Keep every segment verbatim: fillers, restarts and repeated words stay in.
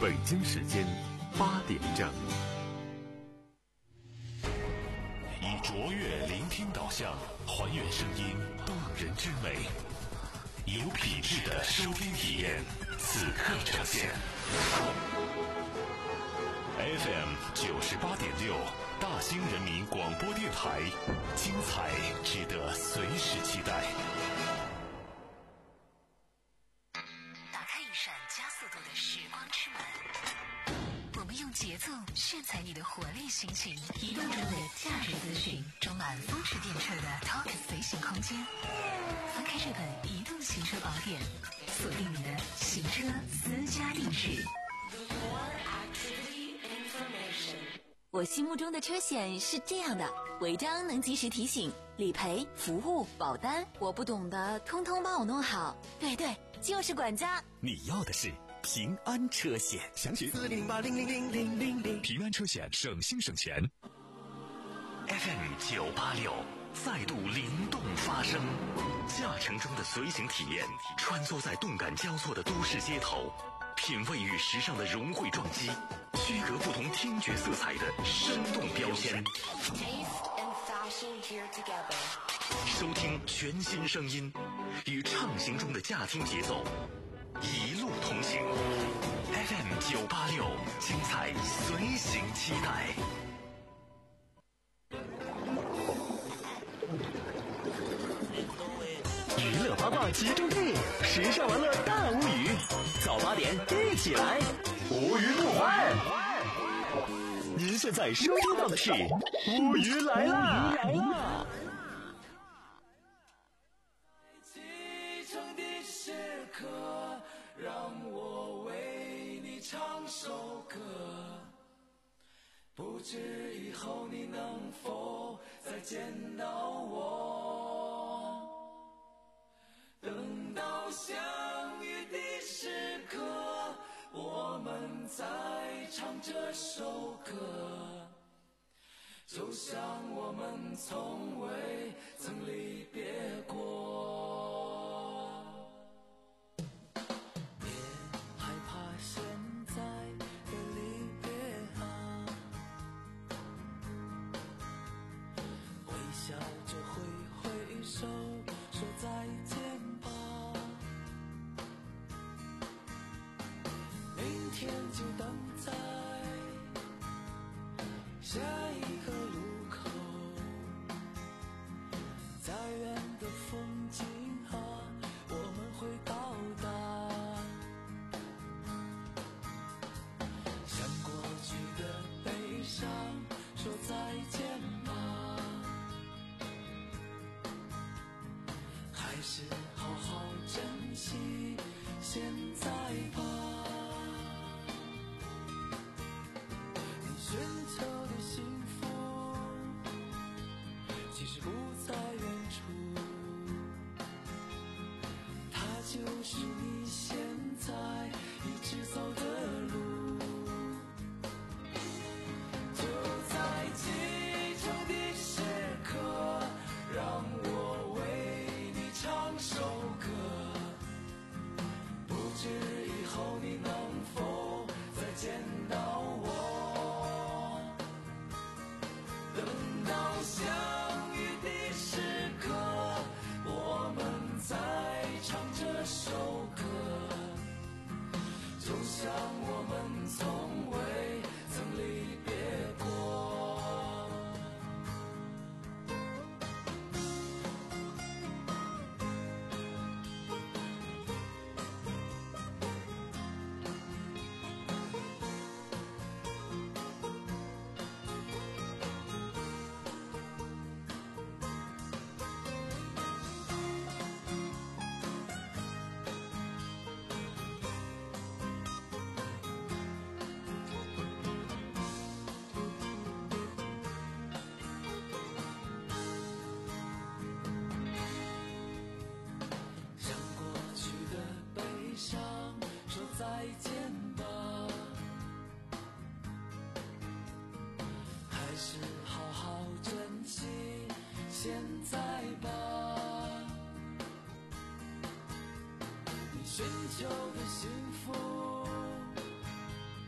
北京时间八点整。以卓越聆听导向，还原声音动人之美，有品质的收听体验，此刻呈现。F M 九十八点六，大兴人民广播电台，精彩值得随时期待。 打开一扇加速度的时光之门，我们用节奏炫彩你的活力心情，移动中的价值资讯，充满风驰电掣的 Talk 随行空间。翻开这本移动行车宝典，锁定你的行车私家定制。 我心目中的车险是这样的：违章能及时提醒，理赔、服务、保单，我不懂的通通帮我弄好。对对，就是管家。 你要的是平安车险，详询四零八零零零零零零。 平安车险，省心省钱。 F M 九八六，再度灵动发声。驾乘中的随行体验，穿梭在动感交错的都市街头，品味与时尚的融汇撞击，区隔不同听觉色彩的生动标签。收听全新声音，与畅行中的驾听节奏一路同行。F M 九八六，精彩随行期待。娱乐八卦集中地，时尚玩乐大无语。早八点一起来，无语不欢。您现在收听到的是无语来啦！来啦！ 启程的时刻，让我为你唱首歌。不知以后你能否再见到我？等到相遇的时刻，我们再唱这首歌，就像我们从未曾离别过。别害怕现在的离别啊，微笑着挥挥手说再见吧，明天就等在下一个路口，再远的风景啊，我们会到达。向过去的悲伤说再见吧，还是好好珍惜现在吧。你寻求的幸福其实不在远处，它就是你现在一直走的路。就在启程的时刻，让我为你唱首歌。不知以后你能否再见到我？等到相遇的时刻，我们再唱这首歌，就像我们从未曾离别过。再见吧，还是好好珍惜现在吧。你寻求的幸福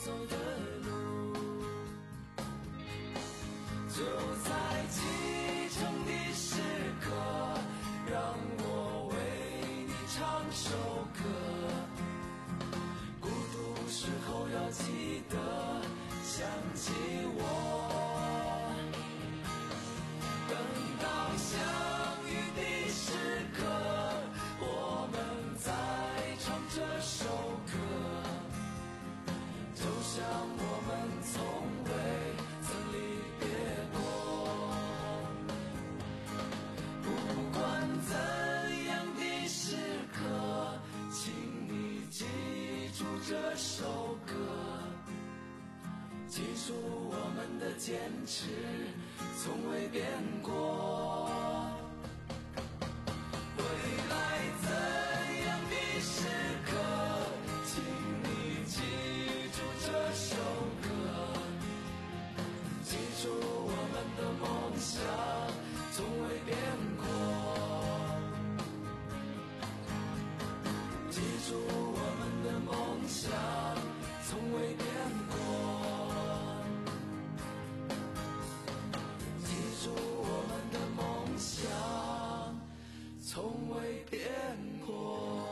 走的路，就在启程的时刻，让我为你唱首歌。孤独时候要记得想起我，等到相遇的时刻，我们再唱这首歌，就像我们从未曾离别过。不管怎样的时刻，请你记住这首歌，记住我们的坚持从未变过。未来怎样的时刻，请你记住这首歌，记住我们的梦想从未变过，记住我们的梦想从未变过，记住我们的梦想从未变过。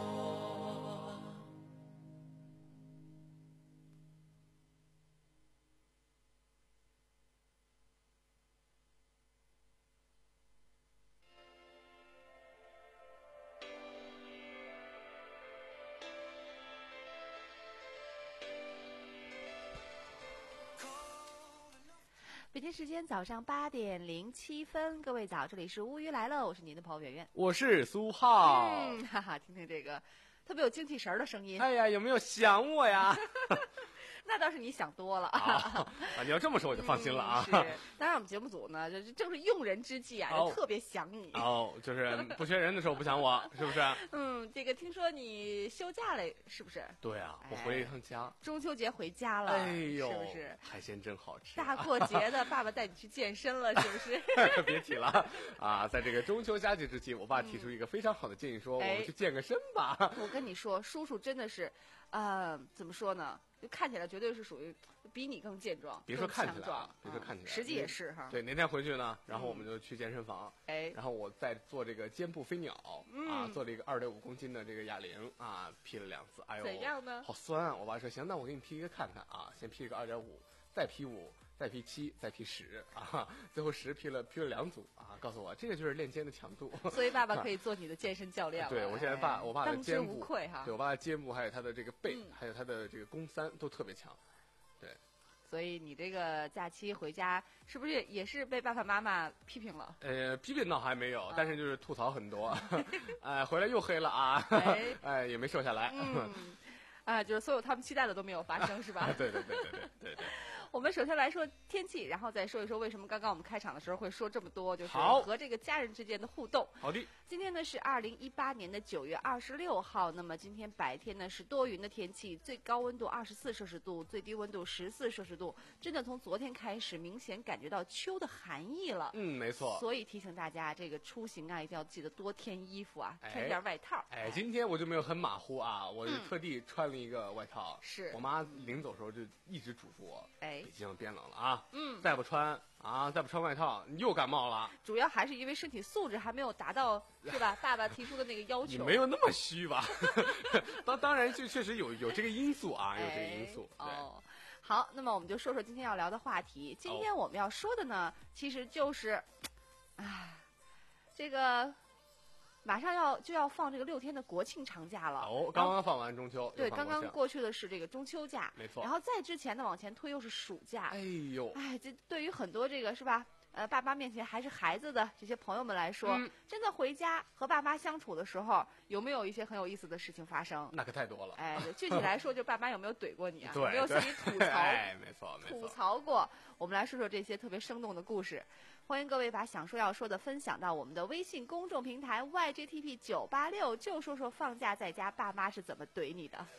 北京时间早上八点零七分，各位早，这里是乌鱼来了，我是您的朋友圆圆， 我是苏浩。 嗯，哈哈，听听这个特别有精气神儿的声音。 哎呀，有没有想我呀？ 那倒是你想多了啊！你要这么说我就放心了啊。 嗯、是，当然我们节目组呢，这正是用人之际啊，就特别想你。 哦，就是不缺人的时候不想我，是不是？ 嗯，这个听说你休假了，是不是？ 对啊，我回了一趟家。 哎、中秋节回家了， 哎呦， 是不是？ 海鲜真好吃。 大过节的，爸爸带你去健身了，是不是？ 别提了啊！在这个中秋佳节之际，我爸提出一个非常好的建议，说、嗯、我们去健个身吧。 哎、我跟你说，叔叔真的是，呃，怎么说呢？就看起来绝对是属于比你更健壮， 别说看起来啊， 别说看起来， 实际也是哈。 对，那天回去呢，然后我们就去健身房， 哎、 嗯，然后我在做这个肩部飞鸟、嗯、啊，做了一个二点五公斤的这个哑铃啊，劈了两次，哎呦， 怎样呢？ 好酸啊！我爸说行，那我给你劈一个看看啊，先劈一个二点五，再劈五。再劈七，再劈十啊，最后十劈了劈了两组啊！告诉我，这个就是练肩的强度。 所以爸爸可以做你的健身教练了。 对，我现在爸，我爸的肩部， 当之无愧哈。 对我爸的肩部，还有他的这个背， 嗯、 还有他的这个肱三都特别强。对， 所以你这个假期回家是不是也是被爸爸妈妈批评了？ 呃，批评倒还没有，啊、但是就是吐槽很多。哎，回来又黑了啊！ 哎, 哎，也没瘦下来。 嗯，啊，就是所有他们期待的都没有发生，是吧？ 对对对对对对对。 我们首先来说天气，然后再说一说为什么刚刚我们开场的时候会说这么多，就是和这个家人之间的互动。 好的。 今天呢是二零一八年的九月二十六号，那么今天白天呢是多云的天气，最高温度二十四摄氏度，最低温度十四摄氏度，真的从昨天开始明显感觉到秋的寒意了。 嗯，没错。 所以提醒大家，这个出行啊一定要记得多添衣服啊，添件外套。 哎，哎今天我就没有很马虎啊，我就特地穿了一个外套。 嗯、是我妈临走的时候就一直嘱咐我， 哎， 北京变冷了啊， 嗯， 再不穿啊，再不穿外套，你又感冒了。 主要还是因为身体素质还没有达到，是吧？爸爸提出的那个要求。 你没有那么虚吧？当当然，就确实有有这个因素啊，有这个因素。 哎、哦，好，那么我们就说说今天要聊的话题。今天我们要说的呢，哦、其实就是，啊，这个。马上要就要放这个六天的国庆长假了哦，刚刚放完中秋， 对，刚刚过去的是这个中秋假， 没错。 然后再之前呢，往前推又是暑假。 哎呦， 哎，这对于很多这个是吧？呃，爸妈面前还是孩子的这些朋友们来说， 嗯、 真的回家和爸妈相处的时候，有没有一些很有意思的事情发生？ 那可太多了。 哎，具体来说，就爸妈有没有怼过你啊？ 对， 有没有向你吐槽？ 哎，没错，没错。 吐槽过。我们来说说这些特别生动的故事。欢迎各位把想说要说的分享到我们的微信公众平台 Y J T P 九八六，就说说放假在家爸妈是怎么怼你的。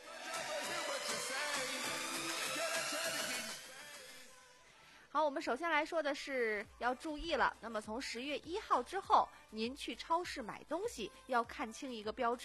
好，我们首先来说的是要注意了。那么从十月一号之后，您去超市买东西要看清一个标志。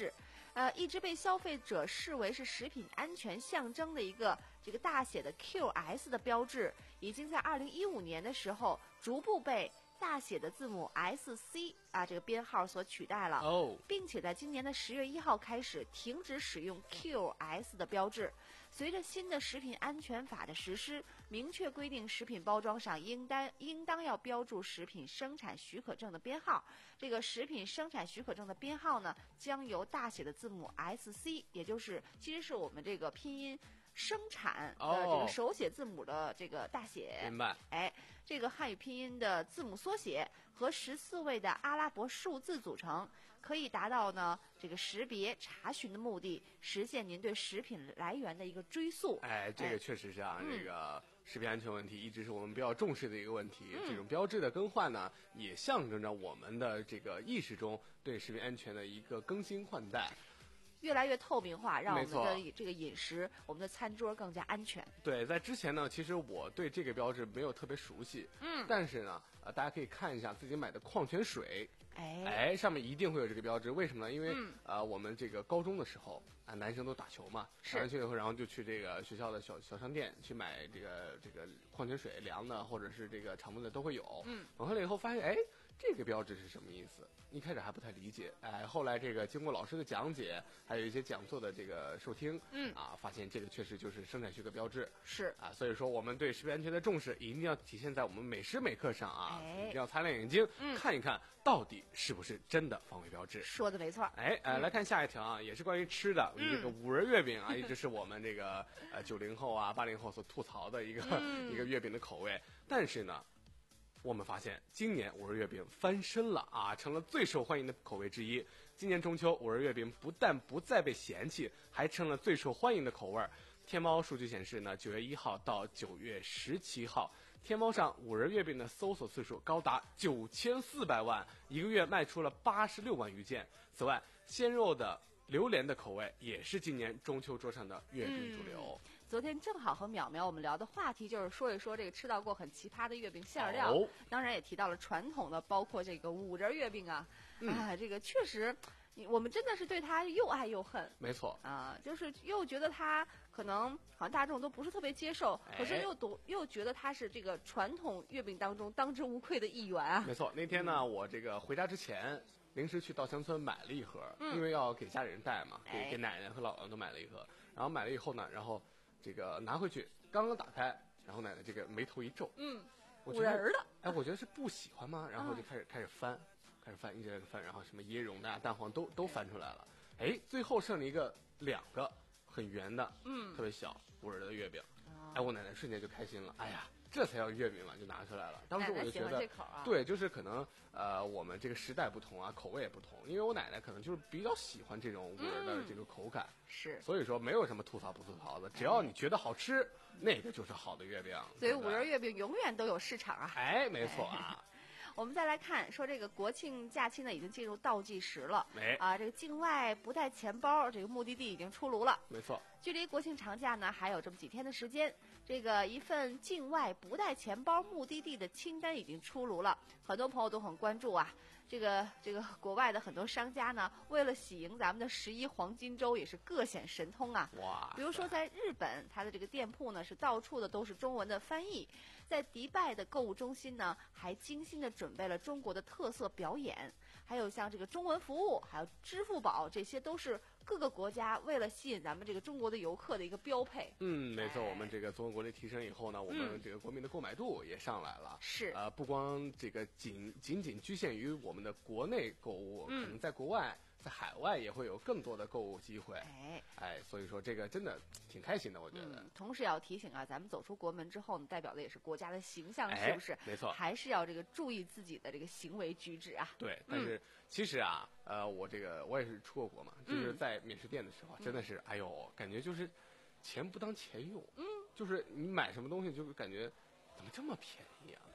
呃，一直被消费者视为是食品安全象征的一个这个大写的 Q S 的标志，已经在二零一五年的时候逐步被大写的字母 S C 啊这个编号所取代了， 哦， 并且在今年的十月一号开始停止使用 Q S 的标志。随着新的食品安全法的实施，明确规定食品包装上应当应当要标注食品生产许可证的编号。这个食品生产许可证的编号呢，将由大写的字母 S C， 也就是其实是我们这个拼音生产的这个手写字母的这个大写， 明白？ 哎，这个汉语拼音的字母缩写和十四位的阿拉伯数字组成，可以达到呢这个识别查询的目的，实现您对食品来源的一个追溯。 哎，这个确实是啊， 嗯、 这个食品安全问题一直是我们比较重视的一个问题。嗯、这种标志的更换呢，也象征着我们的这个意识中对食品安全的一个更新换代。 越来越透明化，让我们的这个饮食，我们的餐桌更加安全。 对，在之前呢，其实我对这个标志没有特别熟悉， 嗯， 但是呢，呃，大家可以看一下自己买的矿泉水， 哎， 哎，上面一定会有这个标志。为什么呢？因为、 嗯、 呃，我们这个高中的时候啊，男生都打球嘛，打完球以后，然后就去这个学校的小小商店去买这个这个矿泉水，凉的或者是这个常温的都会有。 嗯， 等回来以后发现，哎。这个标志是什么意思？一开始还不太理解，哎，后来这个经过老师的讲解，还有一些讲座的这个收听， 嗯啊，发现这个确实就是生产许可标志， 是啊，所以说我们对食品安全的重视一定要体现在我们每时每刻上啊， 哎、 一定要擦亮眼睛、 嗯、 看一看到底是不是真的防伪标志。 说的没错。 哎，呃， 嗯、 来看下一条啊，也是关于吃的，嗯、这个五仁月饼啊，一直是我们这个呃九零后啊、八零后所吐槽的一个、 嗯、 一个月饼的口味，但是呢。我们发现今年五仁月饼翻身了啊，成了最受欢迎的口味之一。今年中秋，五仁月饼不但不再被嫌弃，还成了最受欢迎的口味。天猫数据显示呢，九月一号到九月十七号，天猫上五仁月饼的搜索次数高达九千四百万，一个月卖出了八十六万余件。此外，鲜肉的榴莲的口味也是今年中秋桌上的月饼主流。 嗯，昨天正好和淼淼我们聊的话题就是说一说这个吃到过很奇葩的月饼馅料， 哦、 当然也提到了传统的，包括这个五仁月饼啊， 嗯、 啊，这个确实，我们真的是对它又爱又恨。 没错啊，就是又觉得它可能好像大众都不是特别接受， 哎、 可是又都又觉得它是这个传统月饼当中当之无愧的一员啊。 没错，那天呢，我这个回家之前。临时去稻香村买了一盒， 嗯、 因为要给家里人带嘛，给哎、 给奶奶和姥姥都买了一盒。然后买了以后呢，然后这个拿回去，刚刚打开，然后奶奶这个眉头一皱， 嗯， 五仁的， 哎，我觉得是不喜欢吗？然后就开始、嗯、开始翻，开始翻，一直在翻，然后什么椰蓉的、蛋黄都都翻出来了。哎，最后剩了一个两个很圆的， 嗯， 特别小五仁的月饼。 哦、 哎，我奶奶瞬间就开心了，哎呀。这才叫月饼嘛，就拿出来了。当时我就觉得， 奶奶喜欢这口啊、 对，就是可能呃，我们这个时代不同啊，口味也不同。因为我奶奶可能就是比较喜欢这种五仁的这个口感， 嗯、是， 所以说没有什么吐槽不吐槽的，只要你觉得好吃，哎、那个就是好的月饼。 所以五仁月饼永远都有市场啊！ 哎，没错啊。 我们再来看，说这个国庆假期呢已经进入倒计时了， 哎啊，这个境外不带钱包，这个目的地已经出炉了。 没错， 距离国庆长假呢还有这么几天的时间，这个一份境外不带钱包目的地的清单已经出炉了，很多朋友都很关注啊。这个这个国外的很多商家呢，为了喜迎咱们的十一黄金周，也是各显神通啊。 哇！ 比如说在日本，它的这个店铺呢是到处的都是中文的翻译，在迪拜的购物中心呢，还精心的准备了中国的特色表演，还有像这个中文服务，还有支付宝，这些都是各个国家为了吸引咱们这个中国的游客的一个标配。 嗯，没错， 哎、 我们这个综合国力提升以后呢，我们这个国民的购买度也上来了。 是、 嗯，呃，不光这个仅仅仅局限于我们的国内购物， 嗯、 可能在国外。在海外也会有更多的购物机会， 哎哎，所以说这个真的挺开心的，我觉得。 嗯、同时也要提醒啊，咱们走出国门之后呢，代表的也是国家的形象， 哎、 是不是？ 没错， 还是要这个注意自己的这个行为举止啊。 对，但是、嗯、其实啊，呃，我这个我也是出过国嘛，就是在免税店的时候， 嗯、 真的是，哎呦，感觉就是钱不当钱用，嗯，就是你买什么东西，就是感觉怎么这么便宜啊？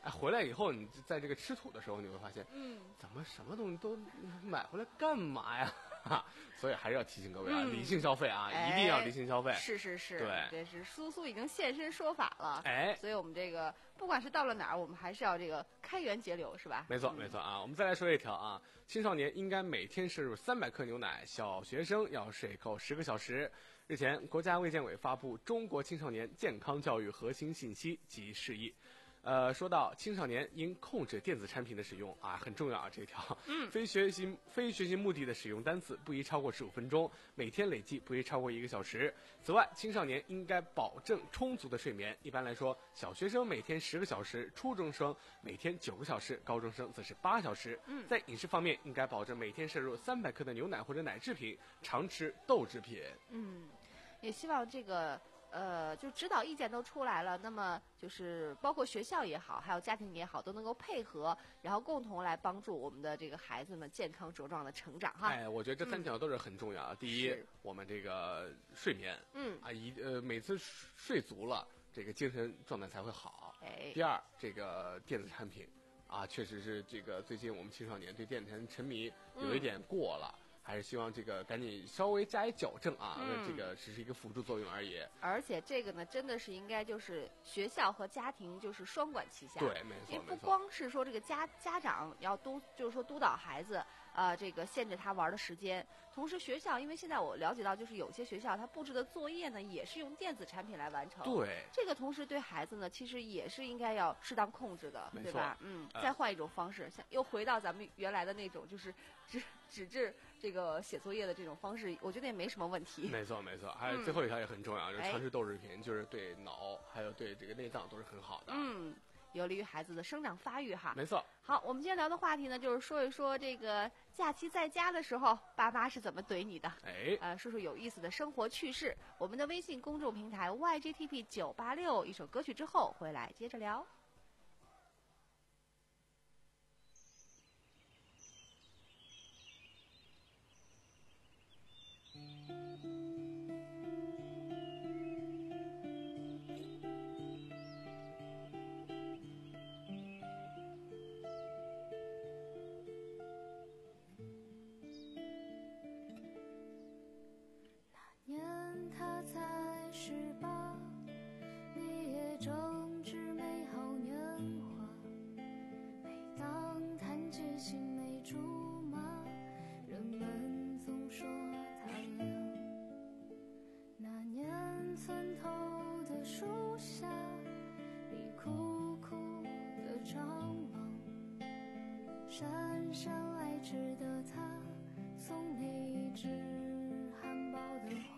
哎，回来以后你在这个吃土的时候，你会发现， 嗯， 怎么什么东西都买回来干嘛呀？所以还是要提醒各位啊， 嗯理性消费啊， 哎一定要理性消费。 是是是， 对这是苏苏已经现身说法了。 哎， 所以我们这个不管是到了哪儿，我们还是要这个开源节流，是吧？ 没错嗯没错啊。我们再来说一条啊，青少年应该每天摄入三百克牛奶，小学生要睡够十个小时。日前，国家卫健委发布《中国青少年健康教育核心信息及示意》。呃，说到青少年应控制电子产品的使用啊，很重要啊，这条。嗯。非学习非学习目的的使用单词不宜超过十五分钟，每天累计不宜超过一个小时。此外，青少年应该保证充足的睡眠。一般来说，小学生每天十个小时，初中生每天九个小时，高中生则是八小时。嗯。在饮食方面，应该保证每天摄入三百克的牛奶或者奶制品，常吃豆制品。 嗯，也希望这个。呃，就指导意见都出来了，那么就是包括学校也好，还有家庭也好，都能够配合，然后共同来帮助我们的这个孩子们健康茁壮的成长哈。 哎，我觉得这三条都是很重要的。嗯、第一，我们这个睡眠， 嗯啊，一呃每次睡足了，这个精神状态才会好。 哎， 第二，这个电子产品，啊，确实是这个最近我们青少年对电子产品沉迷有一点过了。嗯，还是希望这个赶紧稍微加以矫正啊，嗯、这个只是一个辅助作用而已。 而且这个呢，真的是应该就是学校和家庭就是双管齐下。 对，没错， 因为不光是说这个家家长要督，就是说督导孩子，呃，这个限制他玩的时间。同时，学校因为现在我了解到，就是有些学校它布置的作业呢，也是用电子产品来完成。 对， 这个同时对孩子呢，其实也是应该要适当控制的，对吧？嗯， 呃、 再换一种方式，像又回到咱们原来的那种，就是纸纸质这个写作业的这种方式，我觉得也没什么问题。 没错，没错。还有最后一条也很重要， 嗯、 就是常吃豆制品，哎、就是对脑还有对这个内脏都是很好的。 嗯。有利于孩子的生长发育哈。 没错。 好，我们今天聊的话题呢，就是说一说这个假期在家的时候，爸妈是怎么怼你的？ 哎， 呃，说说有意思的生活趣事。我们的微信公众平台 Y G T P 九八六，一首歌曲之后回来接着聊。 姗姗来迟的他送你一枝含苞的花，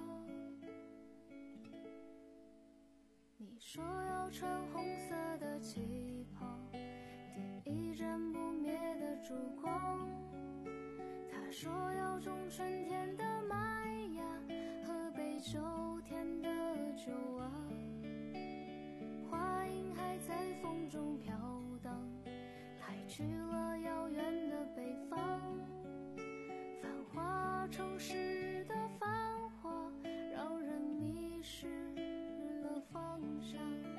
你说要穿红色的旗袍，点一盏不灭的烛光，他说要种春天的麦芽，喝杯秋天的酒啊，话音还在风中飘荡，还去了遥远的北方，繁华城市的繁华让人迷失了方向。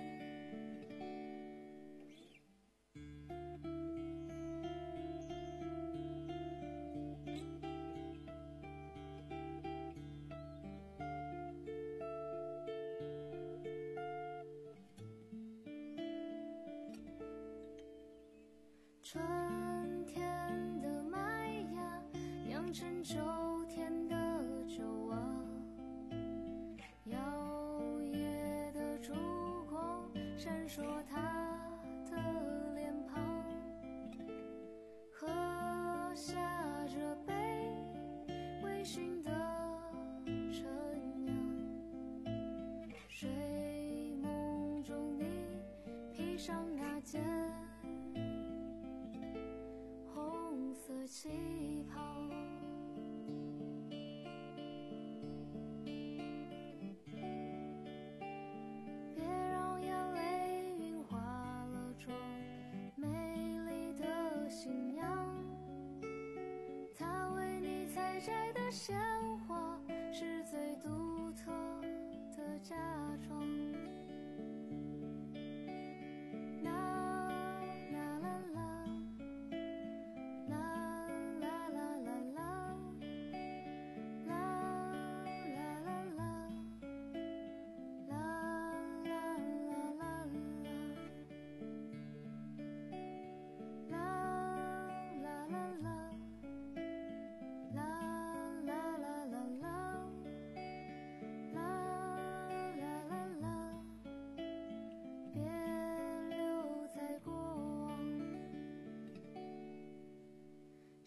春天的麦芽酿成秋天的酒啊，摇曳的烛光闪烁它的脸庞，喝下这杯微醺的陈酿，睡梦中你披上那件旗袍，别让眼泪晕花了妆，美丽的新娘，她为你采摘的鲜花是最独特的嫁妆，那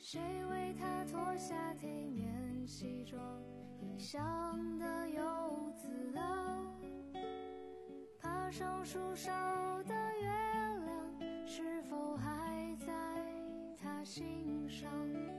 谁为他脱下体面西装，异乡的游子啊，爬上树梢的月亮，是否还在他心上？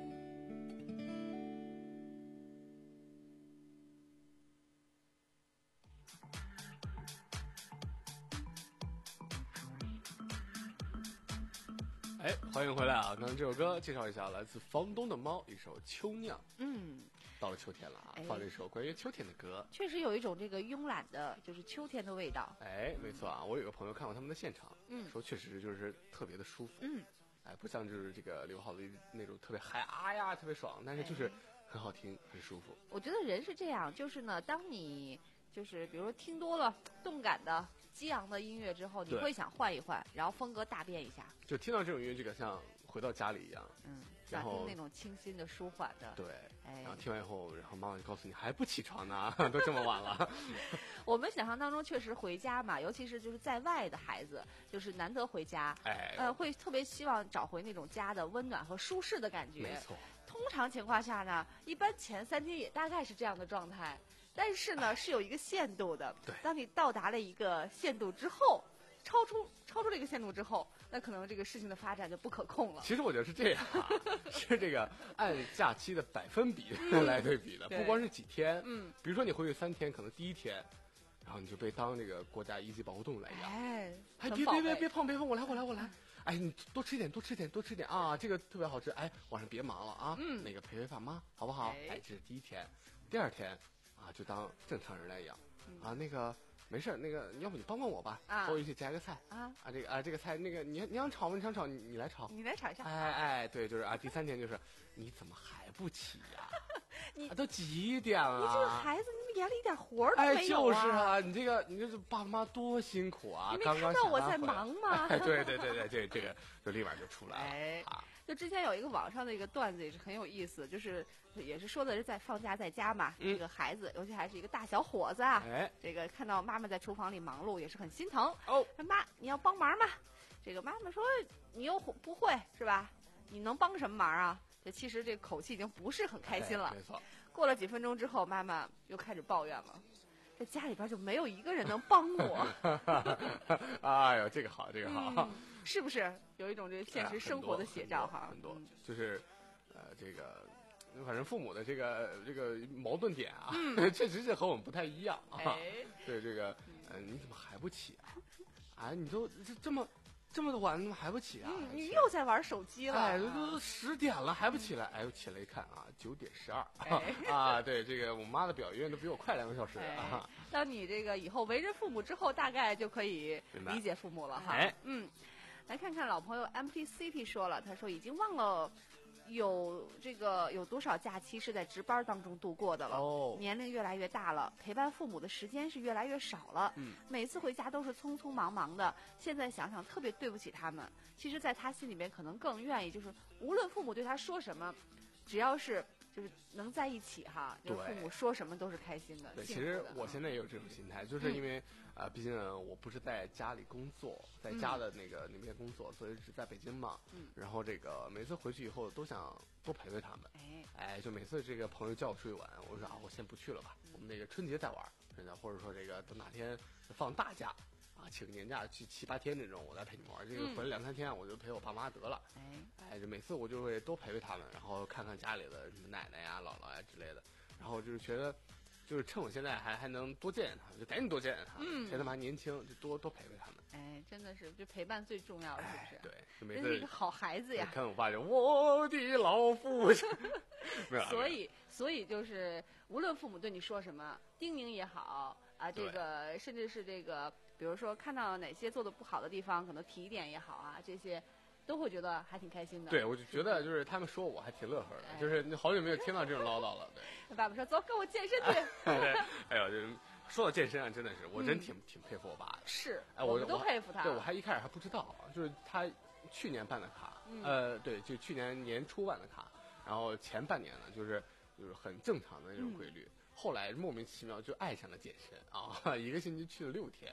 哎，欢迎回来啊！刚刚这首歌介绍一下，来自房东的猫，一首《秋酿》。 嗯， 到了秋天了啊， 哎放这首关于秋天的歌。 确实有一种这个慵懒的，就是秋天的味道。 哎，没错啊，我有个朋友看过他们的现场， 嗯说确实就是特别的舒服。 嗯， 哎，不像就是这个刘浩的那种特别嗨啊呀，特别爽，但是就是很好听，很舒服。 我觉得人是这样，就是呢，当你就是比如说听多了动感的、激昂的音乐之后，你对会想换一换，然后风格大变一下。 就听到这种音乐，就感像回到家里一样。 嗯， 然后想听那种清新的、舒缓的。 对， 哎然后听完以后，然后妈妈就告诉你还不起床呢，都这么晚了。 我们想象当中确实回家嘛，尤其是就是在外的孩子，就是难得回家， 哎， 呃，会特别希望找回那种家的温暖和舒适的感觉。 没错。 通常情况下呢，一般前三天也大概是这样的状态，但是呢是有一个限度的。 对， 当你到达了一个限度之后，超出超出这个限度之后，那可能这个事情的发展就不可控了。 其实我觉得是这样啊，是这个按假期的百分比来对比的， 对不光是几天。 嗯， 比如说你回去三天，可能第一天，然后你就被当这个国家一级保护动物来养。 哎， 哎， 很宝贝别别别别碰别碰，我来我来我来。哎，你多吃一点，多吃一点，多吃一点啊！这个特别好吃。哎，晚上别忙了啊， 嗯那个陪陪爸妈好不好？ 哎哎，这是第一天，第二天啊，就当正常人来养。 嗯啊，那个没事，那个要不你帮帮我吧？ 啊我回去夹个菜啊啊，这个啊这个菜那个你你想炒吗？你想炒你你来炒。 你来尝一下。 哎哎，对，就是啊，第三天就是你怎么还不起呀？ 你啊都几点了？ 你这个孩子，你怎么眼里一点活儿都哎， 没有就是啊！ 啊，你这个你这是爸妈多辛苦啊！ 你没刚刚看到我在下班回来忙吗哎，对对对对，这这个就立马就出来了。 哎啊， 就之前有一个网上的一个段子也是很有意思，就是也是说的是在放假在家嘛， 嗯这个孩子，尤其还是一个大小伙子啊， 哎， 这个看到妈妈在厨房里忙碌，也是很心疼。 哦， 说妈，你要帮忙吗？这个妈妈说你又不会是吧？你能帮什么忙啊？这其实这口气已经不是很开心了哎。没错。 过了几分钟之后，妈妈又开始抱怨了，这家里边就没有一个人能帮我。 哎呦，这个好，这个好。 嗯，是不是有一种这现实生活的写照哈？ 很多， 嗯就是呃，这个反正父母的这个这个矛盾点啊，确实是和我们不太一样啊。 嗯哎， 对这个，呃，你怎么还不起啊？啊，你都这这么这么晚，怎么还不起啊？ 嗯，你又在玩手机了。 哎，都都十点了还不起来？哎，我起来一看啊，九点十二。 哎啊，对，这个我妈的表永远都比我快两个小时哎啊。 当你这个以后为人父母之后，大概就可以明白理解父母了哈。 哎， 嗯，来看看老朋友 M T C T 说了，他说已经忘了有这个有多少假期是在值班当中度过的了。 哦年龄越来越大了，陪伴父母的时间是越来越少了。 嗯， 每次回家都是匆匆忙忙的，现在想想特别对不起他们。其实，在他心里面可能更愿意，就是无论父母对他说什么，只要是就是能在一起哈，就是父对母说什么都是开心的。 对， 幸福的其实我现在也有这种心态，就是因为啊、呃毕竟我不是在家里工作，在家的那个那边工作，所以是在北京嘛。 嗯然后这个每次回去以后都想多陪陪他们。 哎， 哎，就每次这个朋友叫我出去玩，我说啊，我先不去了吧，我们那个春节再玩，真的，或者说这个等哪天放大假啊，请个年假去七八天这种，我再陪你们玩。这个嗯回来两三天，我就陪我爸妈得了。 哎， 哎，就每次我就会多陪陪他们，然后看看家里的什么奶奶呀、姥姥呀之类的，然后就是觉得，就是趁我现在还还能多见见他们，就赶紧多见见他们， 嗯趁他们还年轻，就多多陪陪他们。 哎，真的是，就陪伴最重要，是不是？， 哎对，就每真次是一个好孩子呀。 看我爸就我的老父亲，没有啦， 所以，所以就是，无论父母对你说什么，叮咛也好啊，这个甚至是这个，比如说看到哪些做的不好的地方，可能提点也好啊，这些都会觉得还挺开心的。 对，我就觉得就是他们说我还挺乐呵的， 哎就是你好久没有听到这种唠叨了，对。 爸爸说：“走，跟我健身去。 对，哎呦，就是说到健身啊，真的是，我真挺、挺佩服我爸的。 是， 哎，我们都我佩服他。 对，我还一开始还不知道，就是他去年办的卡， 嗯呃，对，就去年年初办的卡，然后前半年呢，就是就是很正常的那种规律， 嗯后来莫名其妙就爱上了健身啊，一个星期去了六天。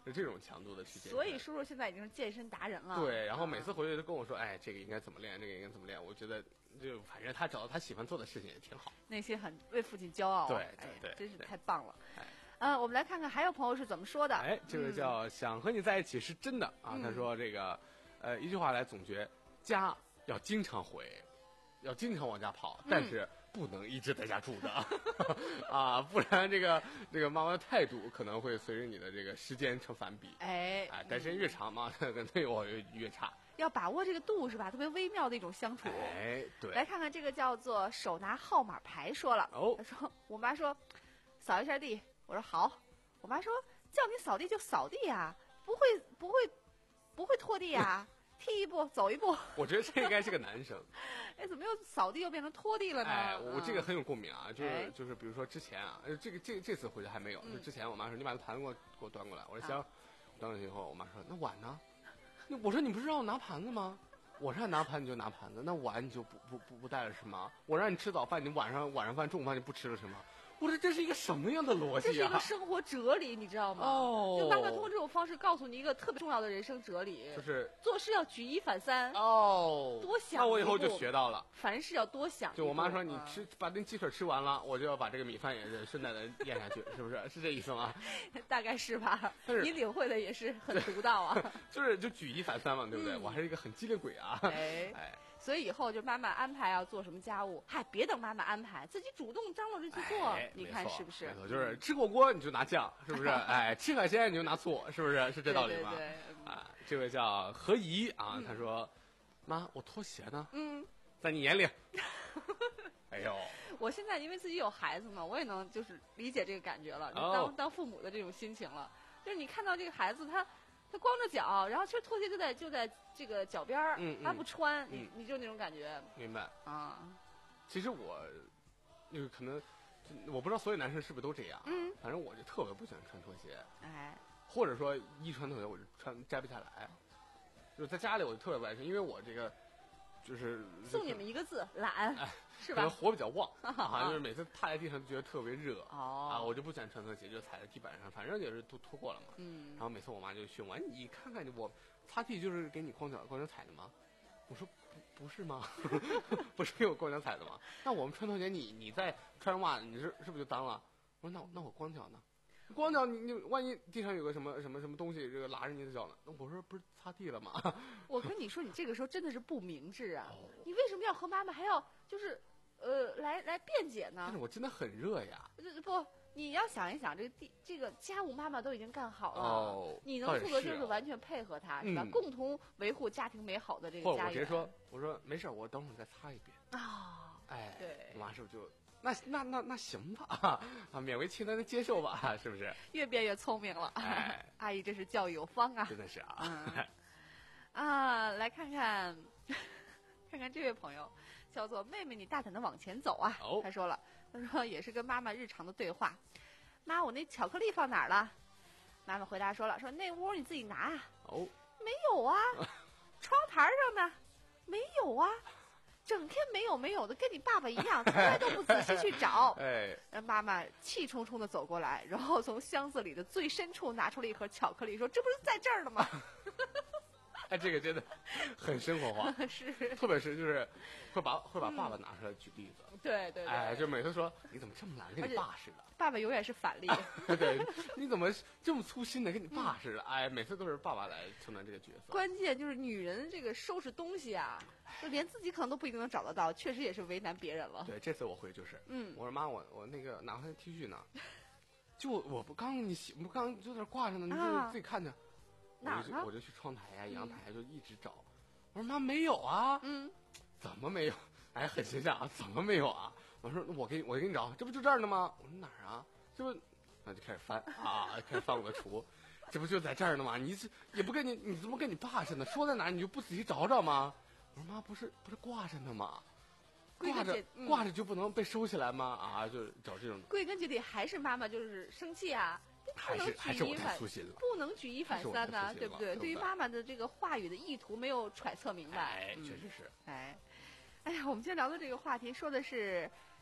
是这种强度的去健身。 所以叔叔现在已经是健身达人了。 对，然后每次回去都跟我说，哎，这个应该怎么练，这个应该怎么练。我觉得就反正他找到他喜欢做的事情也挺好， 内心很为父亲骄傲。 对哎对对， 真是太棒了。 哎， 嗯，我们来看看还有朋友是怎么说的。 哎，这个叫想和你在一起是真的啊。 嗯、 他说这个，呃，一句话来总结：家要经常回，要经常往家跑，但是不能一直在家住的、嗯、啊，不然这个这个妈妈的态度可能会随着你的这个时间成反比。 哎， 哎，但是越长嘛，可能对我越越差。 要把握这个度是吧？特别微妙的一种相处。 哎，对。 来看看这个叫做手拿号码牌说了。 哦， 他说我妈说扫一下地，我说好。我妈说叫你扫地就扫地呀、啊，不会不会不会拖地呀、啊。踢一步，走一步。 我觉得这应该是个男生。 哎，怎么又扫地又变成拖地了呢？ 哎，我这个很有共鸣啊，就是、 哎、 就是，比如说之前啊，这个这这次回去还没有， 嗯、 就之前我妈说你把那盘子给我给我端过来，我说行，端过去以后，我妈说那碗呢？那我说你不是让我拿盘子吗？我让你拿盘你就拿盘子，那碗你就不不不不带了是吗？我让你吃早饭，你晚上晚上饭中午饭你不吃了是吗？我说这是一个什么样的逻辑啊？ 这是一个生活哲理，你知道吗？ 哦， 就妈妈通过这种方式告诉你一个特别重要的人生哲理， 就是做事要举一反三。 哦， 多想。 那我以后就学到了， 凡事要多想。 就我妈说你吃把那鸡腿吃完了，我就要把这个米饭也是顺带的咽下去，是不是？是这意思吗？ 大概是吧。 但是你领会的也是很独到啊。 就是就举一反三嘛，对不对？ 嗯、 我还是一个很机灵鬼啊。 哎哎。 所以以后就妈妈安排要做什么家务，嗨，别等妈妈安排，自己主动张罗着去做， 哎、 你看是不是？ 没错，就是吃火锅你就拿酱，是不是？哎，吃海鲜你就拿醋，是不是？是这道理吗？ 对对对嗯、 啊，这位叫何怡啊，他说：“妈，我拖鞋呢？ 嗯， 在你眼里。”哎呦， 我现在因为自己有孩子嘛，我也能就是理解这个感觉了， 哦、 当当父母的这种心情了，就是你看到这个孩子他。他光着脚，然后其实拖鞋就在就在这个脚边儿， 嗯嗯、 他不穿， 嗯、 你你就那种感觉。 明白啊。 其实我，那个可能，我不知道所有男生是不是都这样。 嗯。 反正我就特别不喜欢穿拖鞋。 哎。 或者说一穿拖鞋我就穿摘不下来，就是在家里我就特别不爱穿，因为我这个就是送你们一个字懒。 哎是吧？ 可能火比较旺啊，就是每次踏在地上就觉得特别热哦啊，我就不喜欢穿拖鞋，就踩在地板上，反正也是都拖过了嘛。 嗯。 然后每次我妈就训我，你看看我擦地就是给你光脚光脚踩的吗？我说不不是吗？不是给我光脚踩的吗？那我们穿拖鞋，你你再穿上袜子，你是是不是就脏了？我说那那我光脚呢？光脚你你万一地上有个什么什么什么东西这个拉着你的脚呢？那我说不是擦地了吗？ 我跟你说，你这个时候真的是不明智啊！ 哦、 你为什么要和妈妈还要就是？呃，来来辩解呢？ 但是我真的很热呀！ 不，你要想一想，这个地这个家务妈妈都已经干好了， 哦、 你能做的就是是完全配合她， 嗯、 是吧？共同维护家庭美好的这个家园。 或者我直接说，我说没事，我等会儿再擦一遍。 啊、哦， 哎， 对， 我妈是不是就那那那那行吧？啊，勉为其难的接受吧，是不是？ 越变越聪明了， 哎， 阿姨真是教育有方啊！ 真的是啊， 嗯、啊，来看看。看看这位朋友，叫做妹妹，你大胆的往前走啊！ 哦、 他说了，他说也是跟妈妈日常的对话。妈，我那巧克力放哪儿了？妈妈回答说了，说那屋你自己拿啊。 哦， 没有啊，窗台上呢，没有啊，整天没有没有的，跟你爸爸一样，从来都不仔细去找。 哎， 让妈妈气冲冲的走过来，然后从箱子里的最深处拿出了一盒巧克力，说这不是在这儿了吗？ 哎，这个真的很生活化， 是， 特别是就是会把会把爸爸拿出来举例子， 嗯、对对对， 哎，就每次说你怎么这么懒，跟你爸似的。 爸爸永远是反例， 对，你怎么这么粗心的，跟你爸似的？哎，每次都是爸爸来承担这个角色。 关键就是女人这个收拾东西啊，就连自己可能都不一定能找得到，确实也是为难别人了。 对，这次我回就是， 嗯， 我说妈，我我那个拿回来 T 恤呢，就我不刚你洗，不刚就在那挂着呢，你就自己看着。 哪儿呢？我就去窗台呀、阳台就一直找。我说妈没有啊， 嗯， 怎么没有？哎，很形象啊，怎么没有啊？我说我给我给你找，这不就这儿呢吗？我说哪儿啊？这不，那就开始翻啊，开始翻我的橱，这不就在这儿呢吗？你这也不跟你，你怎么跟你爸似的？说在哪儿你就不仔细找找吗？我说妈不是不是挂着呢吗？挂着、嗯、挂着就不能被收起来吗？啊，就找这种。 归根结底还是妈妈就是生气啊。 还是还是我太粗心了， 不能举一反三呐、啊，对不对？ 对对于妈妈的这个话语的意图没有揣测明白， 哎， 嗯、 确实是。 哎，哎呀，我们今天聊的这个话题说的是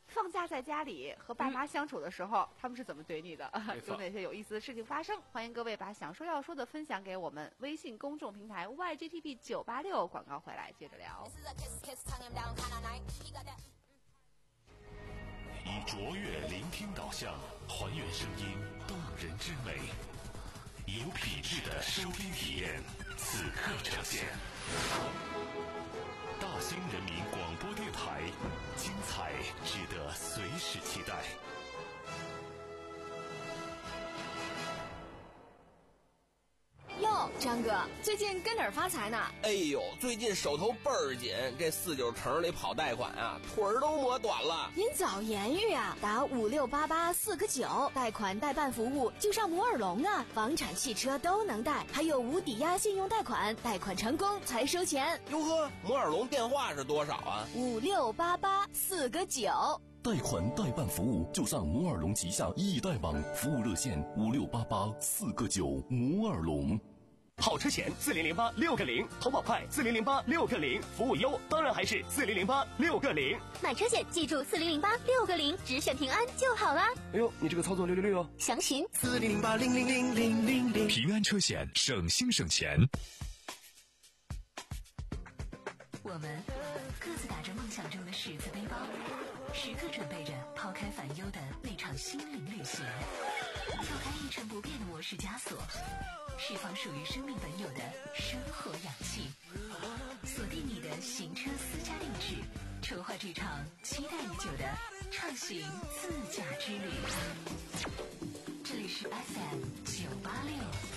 放假在家里和爸妈相处的时候，嗯、他们是怎么怼你的？有哪些有意思的事情发生？欢迎各位把想说要说的分享给我们。微信公众平台 Y G T B 九八六，广告回来接着聊。 以卓越聆听导向，还原声音动人之美，有品质的收听体验，此刻呈现。大兴人民广播电台，精彩值得随时期待。 哟，张哥，最近跟哪儿发财呢？ 哎呦，最近手头倍儿紧，这四九城里跑贷款啊，腿儿都磨短了。 您早言语啊，打五六八八四个九，贷款代办服务就上摩尔龙啊，房产、汽车都能贷，还有无抵押信用贷款，贷款成功才收钱。 哟呵，摩尔龙电话是多少啊？ 五六八八四个九。 贷款代办服务就上摩尔龙旗下易贷网，服务热线五六八八四个九。摩尔龙。 好车险四零零八六个零，投保快四零零八六个零，服务优当然还是四零零八六个零。 买车险记住四零零八六个零，只选平安就好啦。 哎呦，你这个操作六六六哦！ 详询四零零八零零零零零零。 平安车险，省心省钱。 我们各自打着梦想中的十字背包，时刻准备着抛开烦忧的那场心灵旅行，跳开一成不变的模式枷锁，释放属于生命本有的生活氧气，锁定你的行车私家定制，筹划这场期待已久的畅行自驾之旅。这里是 F M 九八六。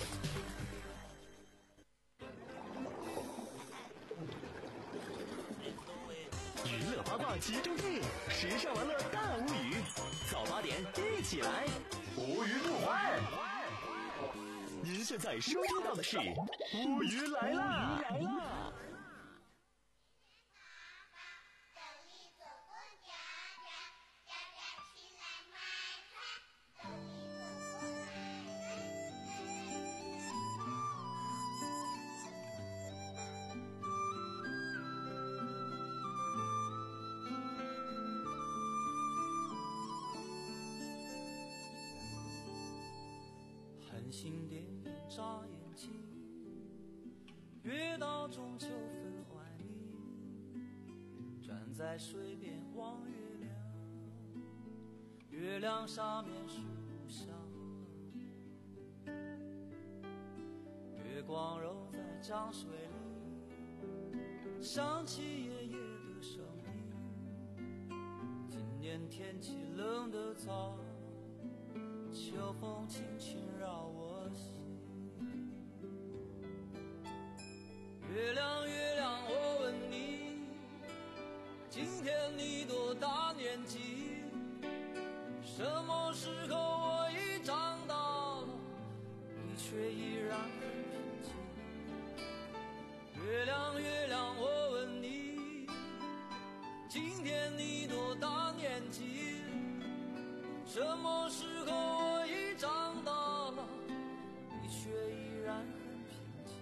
娱乐八卦集中地，时尚玩乐大无语，早八点一起来，无语不欢。您现在收听到的是无语来啦！来啦！ 繁星点点眨眼睛，月到中秋分怀里，站在水边望月亮，月亮上面是故乡，月光揉在江水里，想起爷爷的声音。今年天气冷得早，秋风轻轻绕我心。月亮月亮我问你，今天你多大年纪？什么时候我已长大了，你却依然很平静。月亮月亮我问你，今天你多大年纪？什么时候我已长大了，你却依然很平静。